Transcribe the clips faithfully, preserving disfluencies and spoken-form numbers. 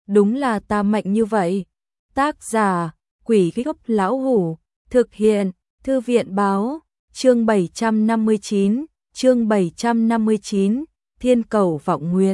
đúng là ta mạnh như vậy. Tác giả, Quỷ Gốc Lão Hủ, thực hiện, Thư viện báo, chương bảy trăm năm mươi chín, chương bảy trăm năm mươi chín, Thiên Cầu Vọng Nguyệt.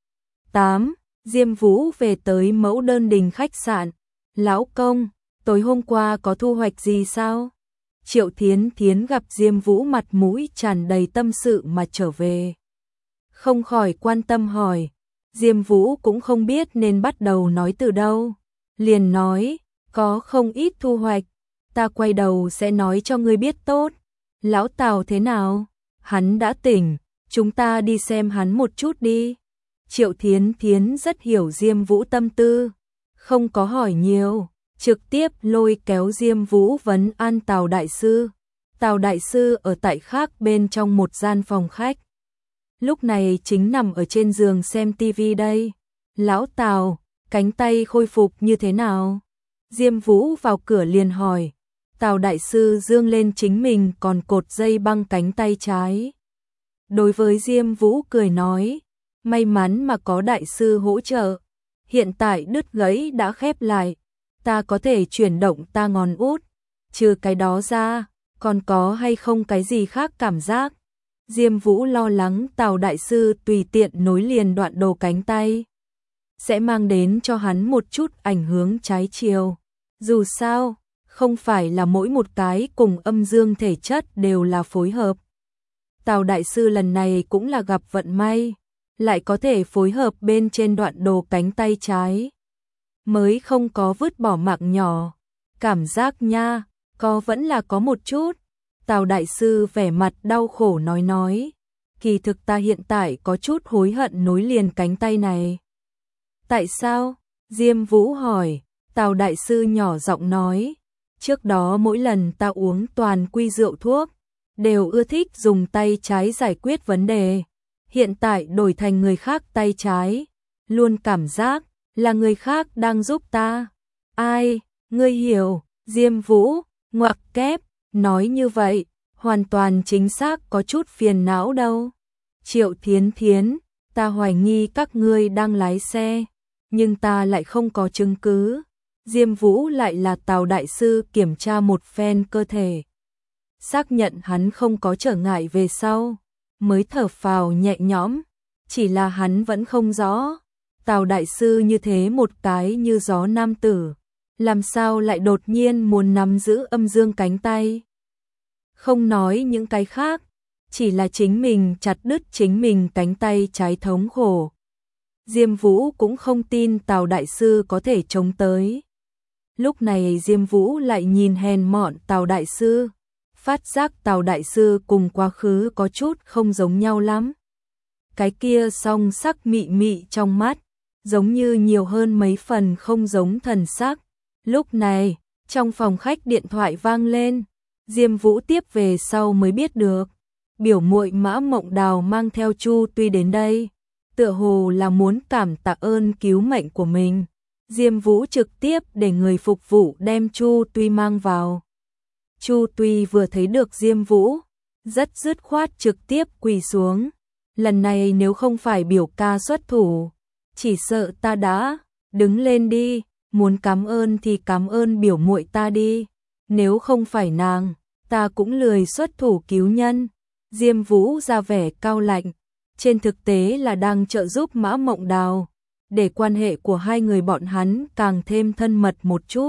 tám. Diêm Vũ về tới Mẫu Đơn Đình khách sạn. Lão công, tối hôm qua có thu hoạch gì sao? Triệu Thiến Thiến gặp Diêm Vũ mặt mũi tràn đầy tâm sự mà trở về. Không khỏi quan tâm hỏi, Diêm Vũ cũng không biết nên bắt đầu nói từ đâu. Liền nói, có không ít thu hoạch, ta quay đầu sẽ nói cho ngươi biết tốt. Lão Tào thế nào? Hắn đã tỉnh, chúng ta đi xem hắn một chút đi. Triệu Thiến Thiến rất hiểu Diêm Vũ tâm tư, không có hỏi nhiều, trực tiếp lôi kéo Diêm Vũ vấn an Tào đại sư. Tào đại sư ở tại khác bên trong một gian phòng khách. Lúc này chính nằm ở trên giường xem tivi đây. Lão Tào, cánh tay khôi phục như thế nào? Diêm Vũ vào cửa liền hỏi. Tào đại sư dương lên chính mình còn cột dây băng cánh tay trái. Đối với Diêm Vũ cười nói, may mắn mà có đại sư hỗ trợ. Hiện tại đứt gãy đã khép lại, ta có thể chuyển động ta ngón út. Trừ cái đó ra, còn có hay không cái gì khác cảm giác? Diêm Vũ lo lắng Tào đại sư tùy tiện nối liền đoạn đồ cánh tay sẽ mang đến cho hắn một chút ảnh hưởng trái chiều. Dù sao, không phải là mỗi một cái cùng âm dương thể chất đều là phối hợp. Tào đại sư lần này cũng là gặp vận may, lại có thể phối hợp bên trên đoạn đồ cánh tay trái. Mới không có vứt bỏ mạng nhỏ. Cảm giác nha, có vẫn là có một chút. Tào đại sư vẻ mặt đau khổ nói nói, kỳ thực ta hiện tại có chút hối hận nối liền cánh tay này. Tại sao? Diêm Vũ hỏi. Tào đại sư nhỏ giọng nói, trước đó mỗi lần ta uống toàn quy rượu thuốc, đều ưa thích dùng tay trái giải quyết vấn đề. Hiện tại đổi thành người khác tay trái, luôn cảm giác là người khác đang giúp ta. Ai, ngươi hiểu? Diêm Vũ, ngoặc kép, nói như vậy, hoàn toàn chính xác có chút phiền não đâu. Triệu Thiến Thiến, ta hoài nghi các ngươi đang lái xe, nhưng ta lại không có chứng cứ. Diêm Vũ lại là Tào đại sư kiểm tra một phen cơ thể, xác nhận hắn không có trở ngại về sau, mới thở phào nhẹ nhõm. Chỉ là hắn vẫn không rõ, Tào đại sư như thế một cái như gió nam tử, làm sao lại đột nhiên muốn nắm giữ âm dương cánh tay. Không nói những cái khác, chỉ là chính mình chặt đứt chính mình cánh tay trái thống khổ. Diêm Vũ cũng không tin Tào đại sư có thể chống tới. Lúc này Diêm Vũ lại nhìn hèn mọn Tào đại sư, phát giác Tào đại sư cùng quá khứ có chút không giống nhau lắm. Cái kia song sắc mị mị trong mắt, giống như nhiều hơn mấy phần không giống thần sắc. Lúc này, trong phòng khách điện thoại vang lên, Diêm Vũ tiếp về sau mới biết được, biểu muội Mã Mộng Đào mang theo Chu Tuy đến đây, tựa hồ là muốn cảm tạ ơn cứu mệnh của mình. Diêm Vũ trực tiếp để người phục vụ đem Chu Tuy mang vào. Chu Tuy vừa thấy được Diêm Vũ, rất dứt khoát trực tiếp quỳ xuống. Lần này nếu không phải biểu ca xuất thủ, chỉ sợ ta đã đứng lên đi, muốn cảm ơn thì cảm ơn biểu muội ta đi. Nếu không phải nàng, ta cũng lười xuất thủ cứu nhân. Diêm Vũ ra vẻ cao lạnh, trên thực tế là đang trợ giúp Mã Mộng Đào, để quan hệ của hai người bọn hắn càng thêm thân mật một chút.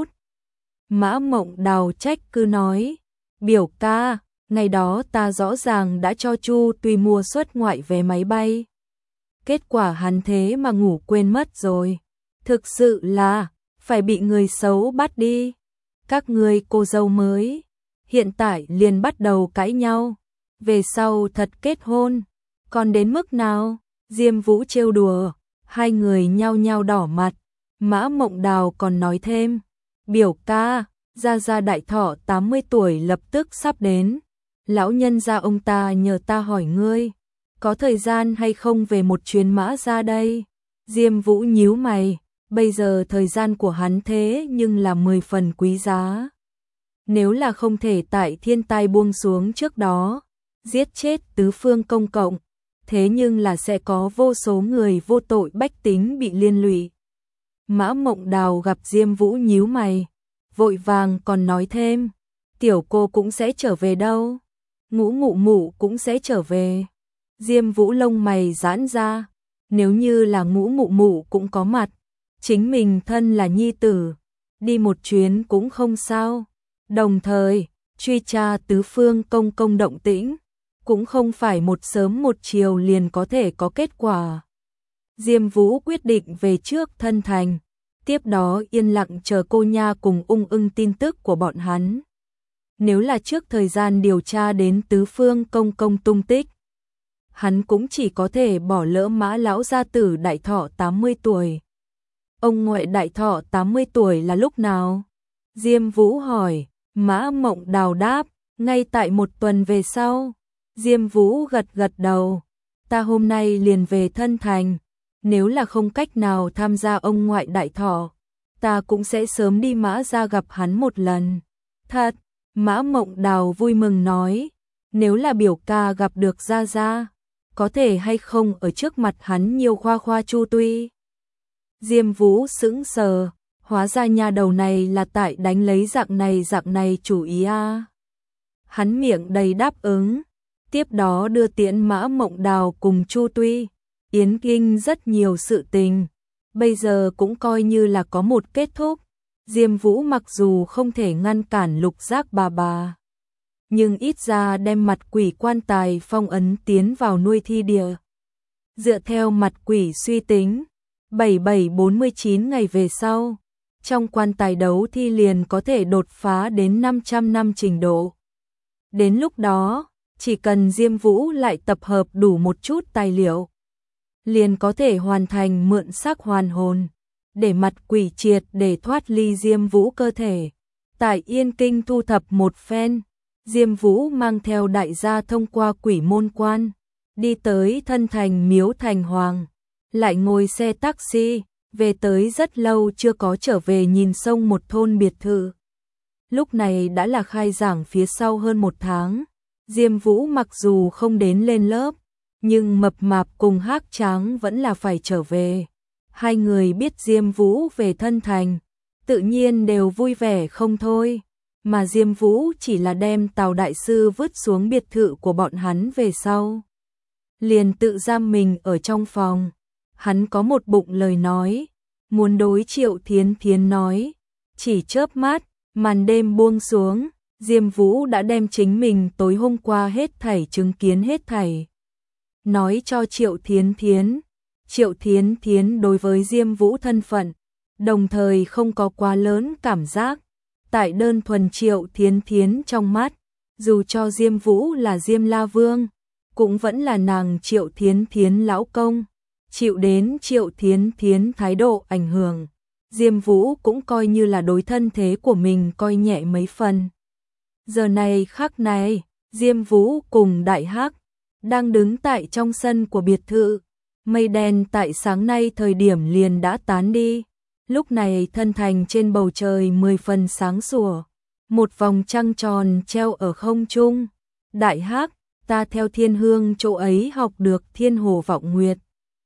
Mã Mộng Đào trách cứ nói, biểu ca, ngày đó ta rõ ràng đã cho Chu Tuy mua xuất ngoại vé máy bay. Kết quả hắn thế mà ngủ quên mất rồi. Thực sự là, phải bị người xấu bắt đi. Các ngươi cô dâu mới, hiện tại liền bắt đầu cãi nhau. Về sau thật kết hôn, còn đến mức nào? Diêm Vũ trêu đùa, hai người nhao nhao đỏ mặt. Mã Mộng Đào còn nói thêm, biểu ca, gia gia đại thọ tám mươi tuổi lập tức sắp đến. Lão nhân gia ông ta nhờ ta hỏi ngươi, có thời gian hay không về một chuyến Mã gia đây? Diêm Vũ nhíu mày, bây giờ thời gian của hắn thế nhưng là mười phần quý giá. Nếu là không thể tại thiên tai buông xuống trước đó, giết chết tứ phương công cộng, thế nhưng là sẽ có vô số người vô tội bách tính bị liên lụy. Mã Mộng Đào gặp Diêm Vũ nhíu mày, vội vàng còn nói thêm, tiểu cô cũng sẽ trở về đâu, Ngũ Mụ Mụ cũng sẽ trở về. Diêm Vũ lông mày giãn ra, nếu như là Ngũ Mụ Mụ cũng có mặt, chính mình thân là nhi tử, đi một chuyến cũng không sao. Đồng thời, truy tra tứ phương công công động tĩnh, cũng không phải một sớm một chiều liền có thể có kết quả. Diêm Vũ quyết định về trước thân thành, tiếp đó yên lặng chờ cô nha cùng Ung Ưng tin tức của bọn hắn. Nếu là trước thời gian điều tra đến tứ phương công công tung tích, hắn cũng chỉ có thể bỏ lỡ Mã lão gia tử đại thọ tám mươi tuổi. Ông ngoại đại thọ tám mươi tuổi là lúc nào? Diêm Vũ hỏi. Mã Mộng Đào đáp, ngay tại một tuần về sau. Diêm Vũ gật gật đầu, ta hôm nay liền về thân thành, nếu là không cách nào tham gia ông ngoại đại thọ, ta cũng sẽ sớm đi Mã gia gặp hắn một lần. Thật, Mã Mộng Đào vui mừng nói, nếu là biểu ca gặp được gia gia, có thể hay không ở trước mặt hắn nhiều khoa khoa chu tuy. Diêm Vũ sững sờ, hóa ra nhà đầu này là tại đánh lấy dạng này dạng này chủ ý a. À. Hắn miệng đầy đáp ứng, tiếp đó đưa tiễn Mã Mộng Đào cùng Chu Tuy, Yến Kinh rất nhiều sự tình, bây giờ cũng coi như là có một kết thúc. Diêm Vũ mặc dù không thể ngăn cản Lục Giác bà bà, nhưng ít ra đem mặt quỷ quan tài phong ấn tiến vào nuôi thi địa. Dựa theo mặt quỷ suy tính, bảy bảy bốn mươi chín ngày về sau, trong quan tài đấu thi liền có thể đột phá đến năm trăm năm trình độ. Đến lúc đó, chỉ cần Diêm Vũ lại tập hợp đủ một chút tài liệu, liền có thể hoàn thành mượn xác hoàn hồn, để mặt quỷ triệt để thoát ly Diêm Vũ cơ thể. Tại Yên Kinh thu thập một phen, Diêm Vũ mang theo đại gia thông qua quỷ môn quan, đi tới thân thành Miếu Thành Hoàng, lại ngồi xe taxi, về tới rất lâu chưa có trở về nhìn sông một thôn biệt thự. Lúc này đã là khai giảng phía sau hơn một tháng, Diêm Vũ mặc dù không đến lên lớp, nhưng mập mạp cùng Hắc Tráng vẫn là phải trở về. Hai người biết Diêm Vũ về thân thành, tự nhiên đều vui vẻ không thôi, mà Diêm Vũ chỉ là đem Tào đại sư vứt xuống biệt thự của bọn hắn về sau, liền tự giam mình ở trong phòng. Hắn có một bụng lời nói, muốn đối Triệu Thiến Thiến nói, chỉ chớp mắt, màn đêm buông xuống, Diêm Vũ đã đem chính mình tối hôm qua hết thảy chứng kiến hết thảy nói cho Triệu Thiến Thiến. Triệu Thiến Thiến đối với Diêm Vũ thân phận, đồng thời không có quá lớn cảm giác. Tại đơn thuần Triệu Thiến Thiến trong mắt, dù cho Diêm Vũ là Diêm La Vương, cũng vẫn là nàng Triệu Thiến Thiến lão công. Chịu đến Triệu Thiến Thiến thái độ ảnh hưởng, Diêm Vũ cũng coi như là đối thân thế của mình coi nhẹ mấy phần. Giờ này khắc này, Diêm Vũ cùng Đại Hắc đang đứng tại trong sân của biệt thự. Mây đen tại sáng nay thời điểm liền đã tán đi. Lúc này thân thành trên bầu trời mười phần sáng sủa, một vòng trăng tròn treo ở không trung. Đại Hắc, ta theo Thiên Hương chỗ ấy học được Thiên Hồ Vọng Nguyệt,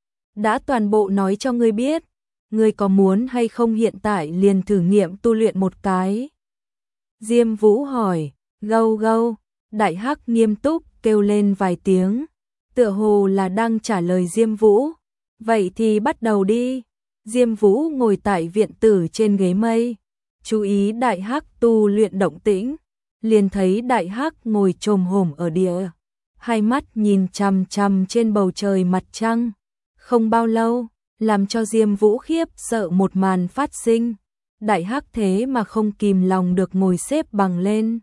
đã toàn bộ nói cho ngươi biết, ngươi có muốn hay không hiện tại liền thử nghiệm tu luyện một cái? Diêm Vũ hỏi. Gâu gâu. Đại Hắc nghiêm túc kêu lên vài tiếng, tựa hồ là đang trả lời Diêm Vũ. Vậy thì bắt đầu đi. Diêm Vũ ngồi tại viện tử trên ghế mây, chú ý Đại Hắc tu luyện động tĩnh, liền thấy Đại Hắc ngồi chồm hổm ở địa, hai mắt nhìn chằm chằm trên bầu trời mặt trăng. Không bao lâu, làm cho Diêm Vũ khiếp sợ một màn phát sinh. Đại Hắc thế mà không kìm lòng được ngồi xếp bằng lên.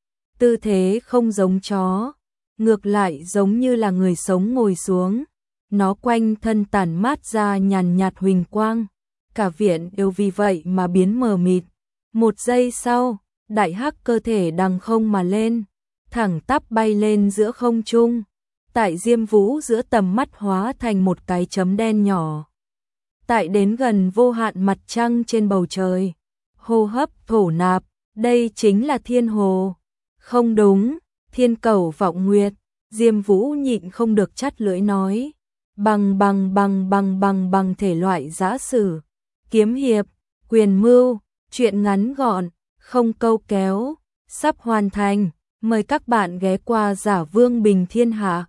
Tư thế không giống chó, ngược lại giống như là người sống ngồi xuống. Nó quanh thân tản mát ra nhàn nhạt huỳnh quang, cả viện đều vì vậy mà biến mờ mịt. Một giây sau, Đại Hắc cơ thể đằng không mà lên, thẳng tắp bay lên giữa không trung. Tại Diêm Vũ giữa tầm mắt hóa thành một cái chấm đen nhỏ. Tại đến gần vô hạn mặt trăng trên bầu trời, hô hấp thổ nạp, đây chính là Thiên Hồ. Không đúng, Thiên Cẩu Vọng Nguyệt. Diêm Vũ nhịn không được chắt lưỡi nói, bằng bằng bằng bằng bằng bằng thể loại giả sử, kiếm hiệp, quyền mưu, truyện ngắn gọn, không câu kéo, sắp hoàn thành. Mời các bạn ghé qua Giả Vương Bình Thiên Hạ.